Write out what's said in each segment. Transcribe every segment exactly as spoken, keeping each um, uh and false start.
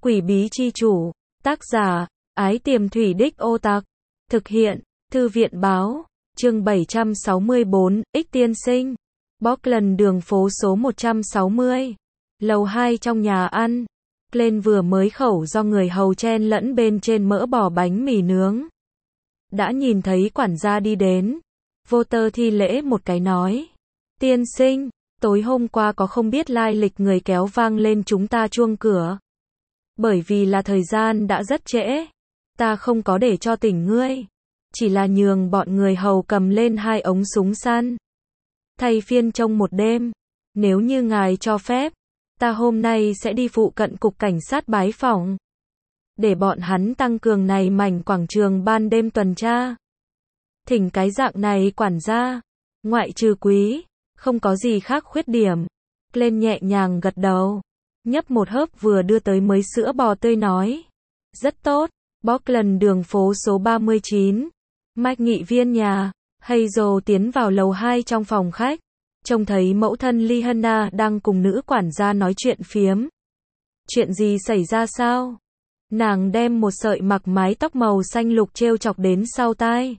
Quỷ bí chi chủ, tác giả, Ái Tiềm Thủy Đích Ô Tặc, thực hiện, Thư viện báo, chương bảy trăm sáu mươi bốn, Ích tiên sinh, Auckland đường phố số một trăm sáu mươi, lầu hai trong nhà ăn. Lên vừa mới khẩu do người hầu chen lẫn bên trên mỡ bò bánh mì nướng. Đã nhìn thấy quản gia đi đến, vô tơ thi lễ một cái nói, tiên sinh, tối hôm qua có không biết lai lịch người kéo vang lên chúng ta chuông cửa. Bởi vì là thời gian đã rất trễ, ta không có để cho tỉnh ngươi, chỉ là nhường bọn người hầu cầm lên hai ống súng săn. Thay phiên trông một đêm, nếu như ngài cho phép, ta hôm nay sẽ đi phụ cận cục cảnh sát bái phỏng, để bọn hắn tăng cường này mảnh quảng trường ban đêm tuần tra. Thỉnh cái dạng này quản gia, ngoại trừ quý, không có gì khác khuyết điểm. Lên nhẹ nhàng gật đầu, nhấp một hớp vừa đưa tới mới sữa bò tươi nói, rất tốt. Auckland đường phố số ba mươi chín, Mike nghị viên nhà, Hazel tiến vào lầu hai trong phòng khách, trông thấy mẫu thân Liana đang cùng nữ quản gia nói chuyện phiếm. Chuyện gì xảy ra sao? Nàng đem một sợi mặc mái tóc màu xanh lục treo chọc đến sau tai.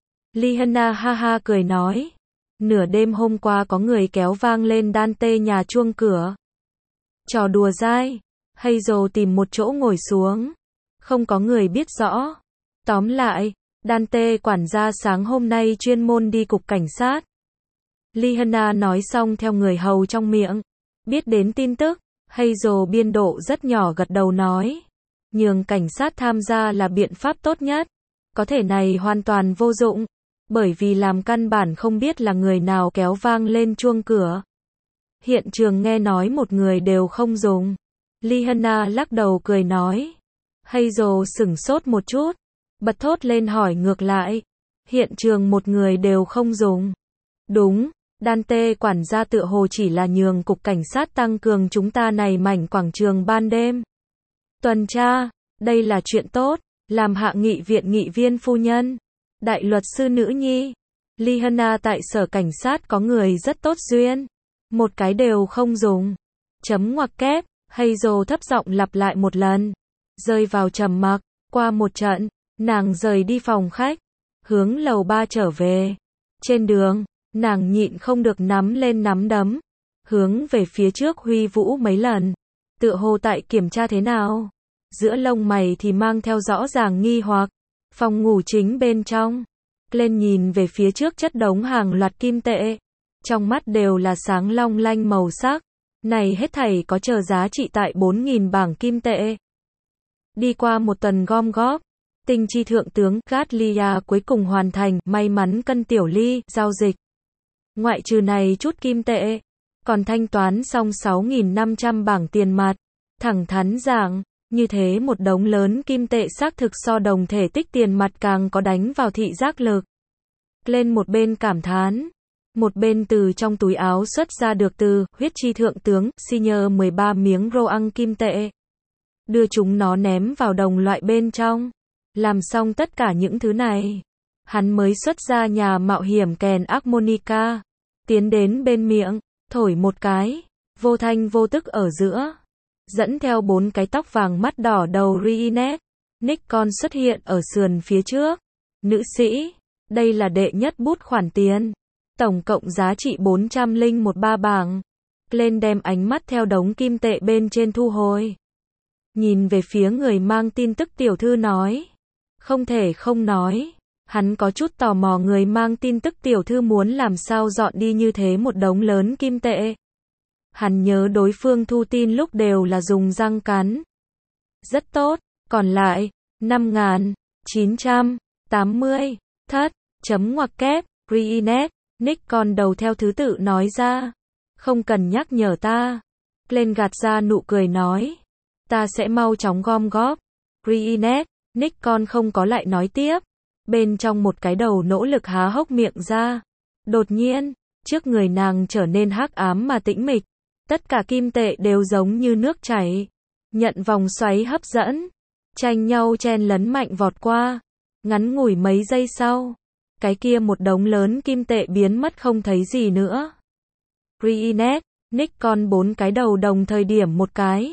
Liana ha ha cười nói, nửa đêm hôm qua có người kéo vang lên Dante nhà chuông cửa. Trò đùa dai. Hazel tìm một chỗ ngồi xuống. Không có người biết rõ. Tóm lại, Dante quản gia sáng hôm nay chuyên môn đi cục cảnh sát. Liana nói xong theo người hầu trong miệng. Biết đến tin tức, Hazel biên độ rất nhỏ gật đầu nói, nhường cảnh sát tham gia là biện pháp tốt nhất. Có thể này hoàn toàn vô dụng, bởi vì làm căn bản không biết là người nào kéo vang lên chuông cửa. Hiện trường nghe nói một người đều không dùng. Liana lắc đầu cười nói. Hazel sửng sốt một chút, bật thốt lên hỏi ngược lại, hiện trường một người đều không dùng. Đúng, Dante quản gia tựa hồ chỉ là nhường cục cảnh sát tăng cường chúng ta này mảnh quảng trường ban đêm tuần tra, đây là chuyện tốt, làm hạ nghị viện nghị viên phu nhân, đại luật sư nữ nhi. Liana tại sở cảnh sát có người rất tốt duyên, một cái đều không dùng. Chấm ngoặc kép, Hazel thấp giọng lặp lại một lần, rơi vào trầm mặc. Qua một trận, nàng rời đi phòng khách, hướng lầu ba trở về. Trên đường, nàng nhịn không được nắm lên nắm đấm, hướng về phía trước huy vũ mấy lần, tựa hồ tại kiểm tra thế nào. Giữa lông mày thì mang theo rõ ràng nghi hoặc. Phòng ngủ chính bên trong, lên nhìn về phía trước chất đống hàng loạt kim tệ, trong mắt đều là sáng long lanh màu sắc. Này hết thảy có chờ giá trị tại bốn nghìn bảng kim tệ. Đi qua một tuần gom góp, tinh chi thượng tướng Gatlia cuối cùng hoàn thành, may mắn cân tiểu ly, giao dịch. Ngoại trừ này chút kim tệ, còn thanh toán xong sáu nghìn năm trăm bảng tiền mặt. Thẳng thắn giảng, như thế một đống lớn kim tệ xác thực so đồng thể tích tiền mặt càng có đánh vào thị giác lực. Lên một bên cảm thán, một bên từ trong túi áo xuất ra được từ huyết chi thượng tướng senior mười ba miếng rô ăn kim tệ, đưa chúng nó ném vào đồng loại bên trong. Làm xong tất cả những thứ này, hắn mới xuất ra nhà mạo hiểm kèn harmonica, tiến đến bên miệng, thổi một cái, vô thanh vô tức ở giữa, dẫn theo bốn cái tóc vàng mắt đỏ đầu Reenet, Nikon xuất hiện ở sườn phía trước. Nữ sĩ, đây là đệ nhất bút khoản tiền, tổng cộng giá trị bốn trăm lẻ ba bảng. Lên đem ánh mắt theo đống kim tệ bên trên thu hồi, nhìn về phía người mang tin tức tiểu thư nói, không thể không nói, hắn có chút tò mò người mang tin tức tiểu thư muốn làm sao dọn đi như thế một đống lớn kim tệ. Hắn nhớ đối phương thu tin lúc đều là dùng răng cắn. Rất tốt, còn lại, năm nghìn chín trăm tám mươi, thất, chấm ngoặc kép, Reenet, Nikon đầu theo thứ tự nói ra. Không cần nhắc nhở ta. Lên gạt ra nụ cười nói, ta sẽ mau chóng gom góp. Reenet, Nikon không có lại nói tiếp. Bên trong một cái đầu nỗ lực há hốc miệng ra. Đột nhiên, trước người nàng trở nên hắc ám mà tĩnh mịch. Tất cả kim tệ đều giống như nước chảy, nhận vòng xoáy hấp dẫn, tranh nhau chen lấn mạnh vọt qua. Ngắn ngủi mấy giây sau, cái kia một đống lớn kim tệ biến mất không thấy gì nữa. Reenet, Nikon bốn cái đầu đồng thời điểm một cái.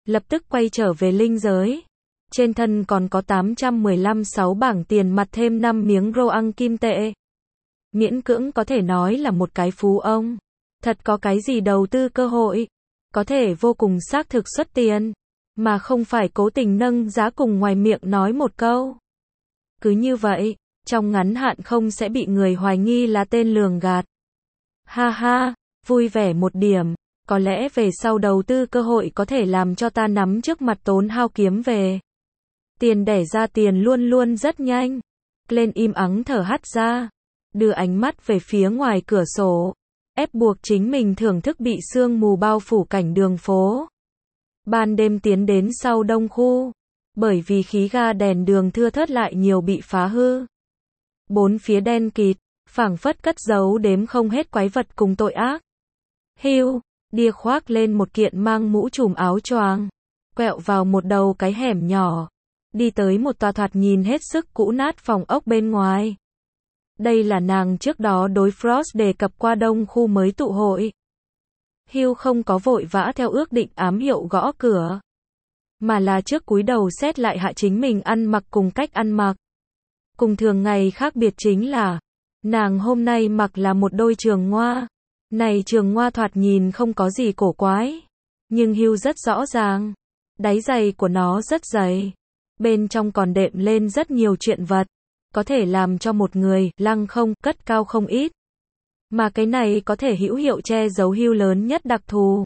lập tức quay trở về linh giới. Trên thân còn có tám trăm mười lăm sáu bảng tiền mặt thêm năm miếng rô ăn kim tệ. Miễn cưỡng có thể nói là một cái phú ông. Thật có cái gì đầu tư cơ hội. Có thể vô cùng xác thực xuất tiền. Mà không phải cố tình nâng giá cùng ngoài miệng nói một câu. Cứ như vậy, trong ngắn hạn không sẽ bị người hoài nghi là tên lường gạt. Ha ha, vui vẻ một điểm. Có lẽ về sau đầu tư cơ hội có thể làm cho ta nắm trước mặt tốn hao kiếm về. Tiền đẻ ra tiền luôn luôn rất nhanh. Lên im ắng thở hắt ra. Đưa ánh mắt về phía ngoài cửa sổ. Ép buộc chính mình thưởng thức bị sương mù bao phủ cảnh đường phố. Ban đêm tiến đến sau đông khu. Bởi vì khí ga đèn đường thưa thớt lại nhiều bị phá hư. Bốn phía đen kịt, phảng phất cất giấu đếm không hết quái vật cùng tội ác. Hugh, Đia khoác lên một kiện mang mũ trùm áo choàng, quẹo vào một đầu cái hẻm nhỏ, đi tới một tòa thoạt nhìn hết sức cũ nát phòng ốc bên ngoài. Đây là nàng trước đó đối Frost đề cập qua đông khu mới tụ hội. Hugh không có vội vã theo ước định ám hiệu gõ cửa, mà là trước cúi đầu xét lại hạ chính mình ăn mặc cùng cách ăn mặc. Cùng thường ngày khác biệt chính là, nàng hôm nay mặc là một đôi trường ngoa. Này trường ngoa thoạt nhìn không có gì cổ quái, nhưng Hugh rất rõ ràng, đáy giày của nó rất dày, bên trong còn đệm lên rất nhiều chuyện vật, có thể làm cho một người lăng không cất cao không ít. Mà cái này có thể hữu hiệu che giấu Hugh lớn nhất đặc thù.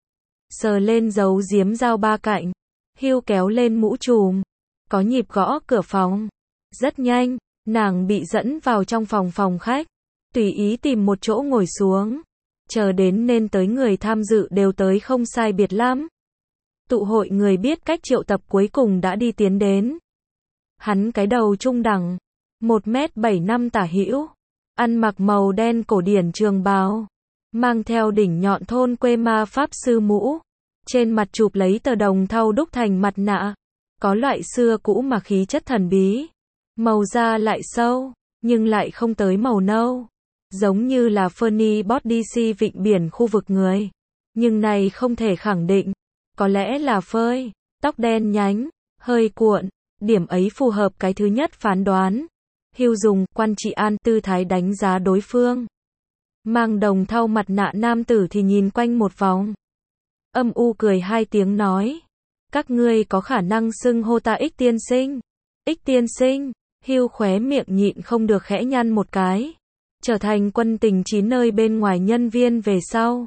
Sờ lên dấu giếm dao ba cạnh, Hugh kéo lên mũ trùm, có nhịp gõ cửa phòng. Rất nhanh, nàng bị dẫn vào trong phòng phòng khách, tùy ý tìm một chỗ ngồi xuống. Chờ đến nên tới người tham dự đều tới không sai biệt lắm. Tụ hội người biết cách triệu tập cuối cùng đã đi tiến đến. Hắn cái đầu trung đẳng, một mét bảy năm tả hữu, ăn mặc màu đen cổ điển trường bào, mang theo đỉnh nhọn thôn quê ma pháp sư mũ, trên mặt chụp lấy tờ đồng thau đúc thành mặt nạ, có loại xưa cũ mà khí chất thần bí, màu da lại sâu, nhưng lại không tới màu nâu. Giống như là Fernie Bordisi vịnh biển khu vực người. Nhưng này không thể khẳng định. Có lẽ là phơi, tóc đen nhánh, hơi cuộn. Điểm ấy phù hợp cái thứ nhất phán đoán. Hugh dùng quan trị an tư thái đánh giá đối phương. Mang đồng thau mặt nạ nam tử thì nhìn quanh một vòng. Âm u cười hai tiếng nói. Các ngươi có khả năng xưng hô ta Ích tiên sinh. Ích tiên sinh. Hugh khóe miệng nhịn không được khẽ nhăn một cái. Trở thành quân tình chín nơi bên ngoài nhân viên về sau.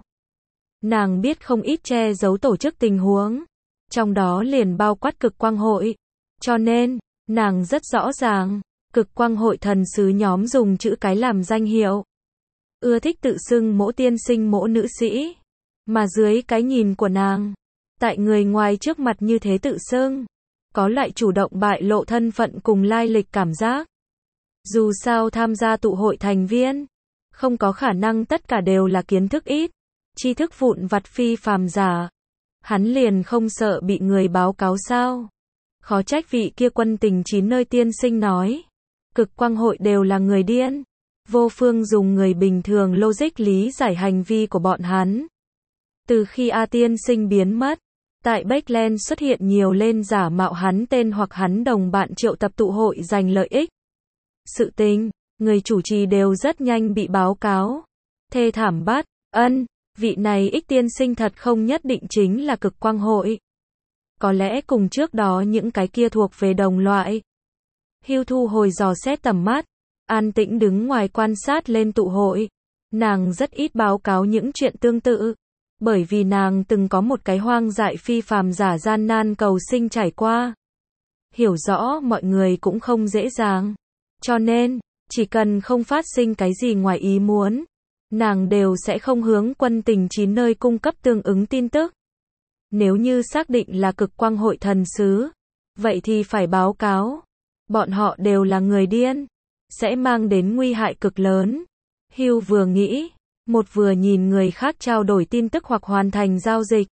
Nàng biết không ít che giấu tổ chức tình huống. Trong đó liền bao quát cực quang hội. Cho nên, nàng rất rõ ràng, cực quang hội thần sứ nhóm dùng chữ cái làm danh hiệu. Ưa thích tự xưng mỗ tiên sinh mỗ nữ sĩ. Mà dưới cái nhìn của nàng, tại người ngoài trước mặt như thế tự xưng, có lại chủ động bại lộ thân phận cùng lai lịch cảm giác. Dù sao tham gia tụ hội thành viên, không có khả năng tất cả đều là kiến thức ít, tri thức vụn vặt phi phàm giả. Hắn liền không sợ bị người báo cáo sao? Khó trách vị kia quân tình chín nơi tiên sinh nói, cực quang hội đều là người điên, vô phương dùng người bình thường logic lý giải hành vi của bọn hắn. Từ khi A tiên sinh biến mất, tại Backland xuất hiện nhiều lên giả mạo hắn tên hoặc hắn đồng bạn triệu tập tụ hội giành lợi ích. Sự tình, người chủ trì đều rất nhanh bị báo cáo. Thê thảm bát, ân, vị này Ích tiên sinh thật không nhất định chính là cực quang hội. Có lẽ cùng trước đó những cái kia thuộc về đồng loại. Hugh thu hồi dò xét tầm mắt, an tĩnh đứng ngoài quan sát lên tụ hội. Nàng rất ít báo cáo những chuyện tương tự, bởi vì nàng từng có một cái hoang dại phi phàm giả gian nan cầu sinh trải qua. Hiểu rõ mọi người cũng không dễ dàng. Cho nên, chỉ cần không phát sinh cái gì ngoài ý muốn, nàng đều sẽ không hướng quân tình chín nơi cung cấp tương ứng tin tức. Nếu như xác định là cực quang hội thần sứ, vậy thì phải báo cáo. Bọn họ đều là người điên, sẽ mang đến nguy hại cực lớn. Hugh vừa nghĩ, một vừa nhìn người khác trao đổi tin tức hoặc hoàn thành giao dịch.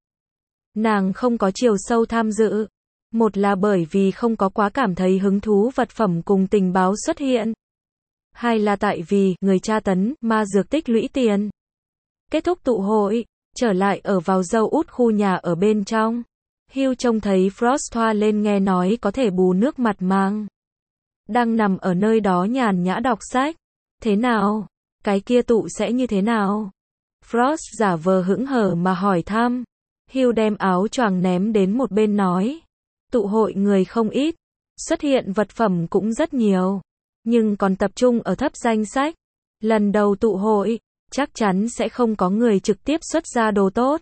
Nàng không có chiều sâu tham dự. Một là bởi vì không có quá cảm thấy hứng thú vật phẩm cùng tình báo xuất hiện. Hai là tại vì người tra tấn, ma dược tích lũy tiền. Kết thúc tụ hội, trở lại ở vào dâu út khu nhà ở bên trong. Hugh trông thấy Frost thoa lên nghe nói có thể bù nước mặt mang. Đang nằm ở nơi đó nhàn nhã đọc sách. Thế nào? Cái kia tụ sẽ như thế nào? Frost giả vờ hững hờ mà hỏi thăm. Hugh đem áo choàng ném đến một bên nói. Tụ hội người không ít. Xuất hiện vật phẩm cũng rất nhiều. Nhưng còn tập trung ở thấp danh sách. Lần đầu tụ hội, chắc chắn sẽ không có người trực tiếp xuất ra đồ tốt.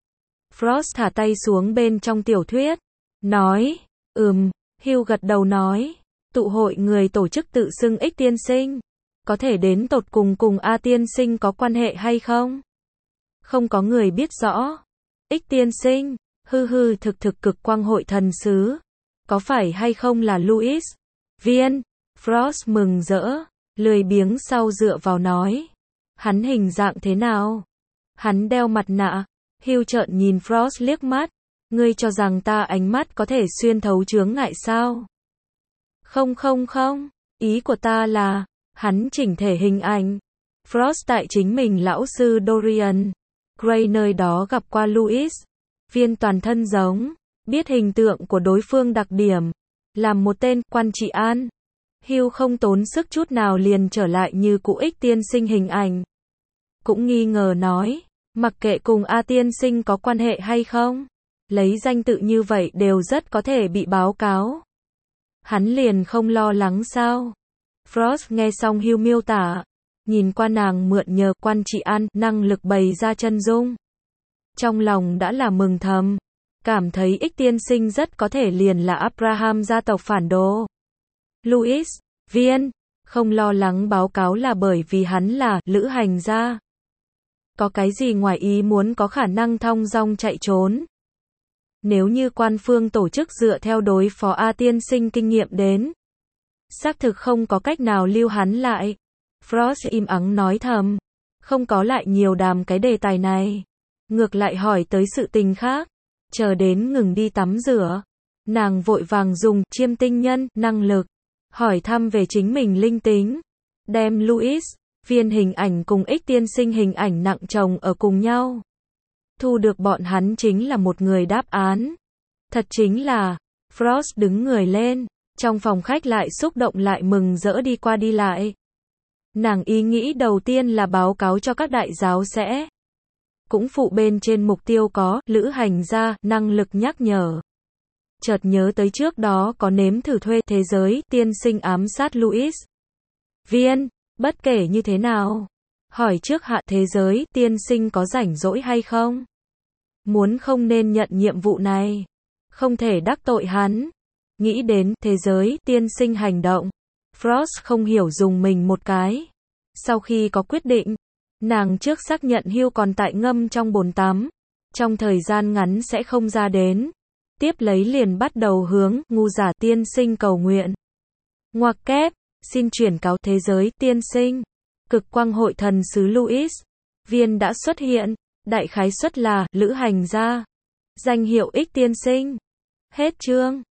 Frost thả tay xuống bên trong tiểu thuyết. Nói, ừm, Hugh gật đầu nói. Tụ hội người tổ chức tự xưng Ích tiên sinh. Có thể đến tột cùng cùng A tiên sinh có quan hệ hay không? Không có người biết rõ. Ích tiên sinh, hư hư thực thực cực quang hội thần sứ. Có phải hay không là Louis? Viên, Frost mừng rỡ, lười biếng sau dựa vào nói. Hắn hình dạng thế nào? Hắn đeo mặt nạ. Hugh trợn nhìn Frost liếc mắt. Ngươi cho rằng ta ánh mắt có thể xuyên thấu chướng ngại sao? Không không không, ý của ta là, hắn chỉnh thể hình ảnh. Frost tại chính mình lão sư Dorian Gray nơi đó gặp qua Louis. Viên toàn thân giống, biết hình tượng của đối phương đặc điểm. Làm một tên quan trị an. Hugh không tốn sức chút nào liền trở lại như cụ Ích tiên sinh hình ảnh. Cũng nghi ngờ nói, mặc kệ cùng A tiên sinh có quan hệ hay không, lấy danh tự như vậy đều rất có thể bị báo cáo. Hắn liền không lo lắng sao? Frost nghe xong Hugh miêu tả, nhìn qua nàng mượn nhờ quan trị an năng lực bày ra chân dung. Trong lòng đã là mừng thầm, cảm thấy Ích tiên sinh rất có thể liền là Abraham gia tộc phản đồ. Louis, Viên, không lo lắng báo cáo là bởi vì hắn là lữ hành gia. Có cái gì ngoài ý muốn có khả năng thong dong chạy trốn. Nếu như quan phương tổ chức dựa theo đối phó A tiên sinh kinh nghiệm đến, xác thực không có cách nào lưu hắn lại. Frost im ắng nói thầm, không có lại nhiều đàm cái đề tài này. Ngược lại hỏi tới sự tình khác. Chờ đến ngừng đi tắm rửa, nàng vội vàng dùng chiêm tinh nhân năng lực hỏi thăm về chính mình linh tính, đem Louis, Viên hình ảnh cùng Ích tiên sinh hình ảnh nặng chồng ở cùng nhau. Thu được bọn hắn chính là một người đáp án. Thật chính là, Frost đứng người lên, trong phòng khách lại xúc động lại mừng rỡ đi qua đi lại. Nàng ý nghĩ đầu tiên là báo cáo cho các đại giáo sẽ. Cũng phụ bên trên mục tiêu có, lữ hành gia, năng lực nhắc nhở. Chợt nhớ tới trước đó có nếm thử thuê thế giới, tiên sinh ám sát Louis. Viên, bất kể như thế nào. Hỏi trước hạ thế giới, tiên sinh có rảnh rỗi hay không? Muốn không nên nhận nhiệm vụ này. Không thể đắc tội hắn. Nghĩ đến thế giới, tiên sinh hành động. Frost không hiểu dùng mình một cái. Sau khi có quyết định, nàng trước xác nhận Hugh còn tại ngâm trong bồn tắm. Trong thời gian ngắn sẽ không ra đến. Tiếp lấy liền bắt đầu hướng ngu giả tiên sinh cầu nguyện. Ngoặc kép, xin chuyển cáo thế giới tiên sinh. Cực quang hội thần sứ Louis. Viên đã xuất hiện. Đại khái suất là lữ hành gia. Danh hiệu Ích tiên sinh. Hết chương.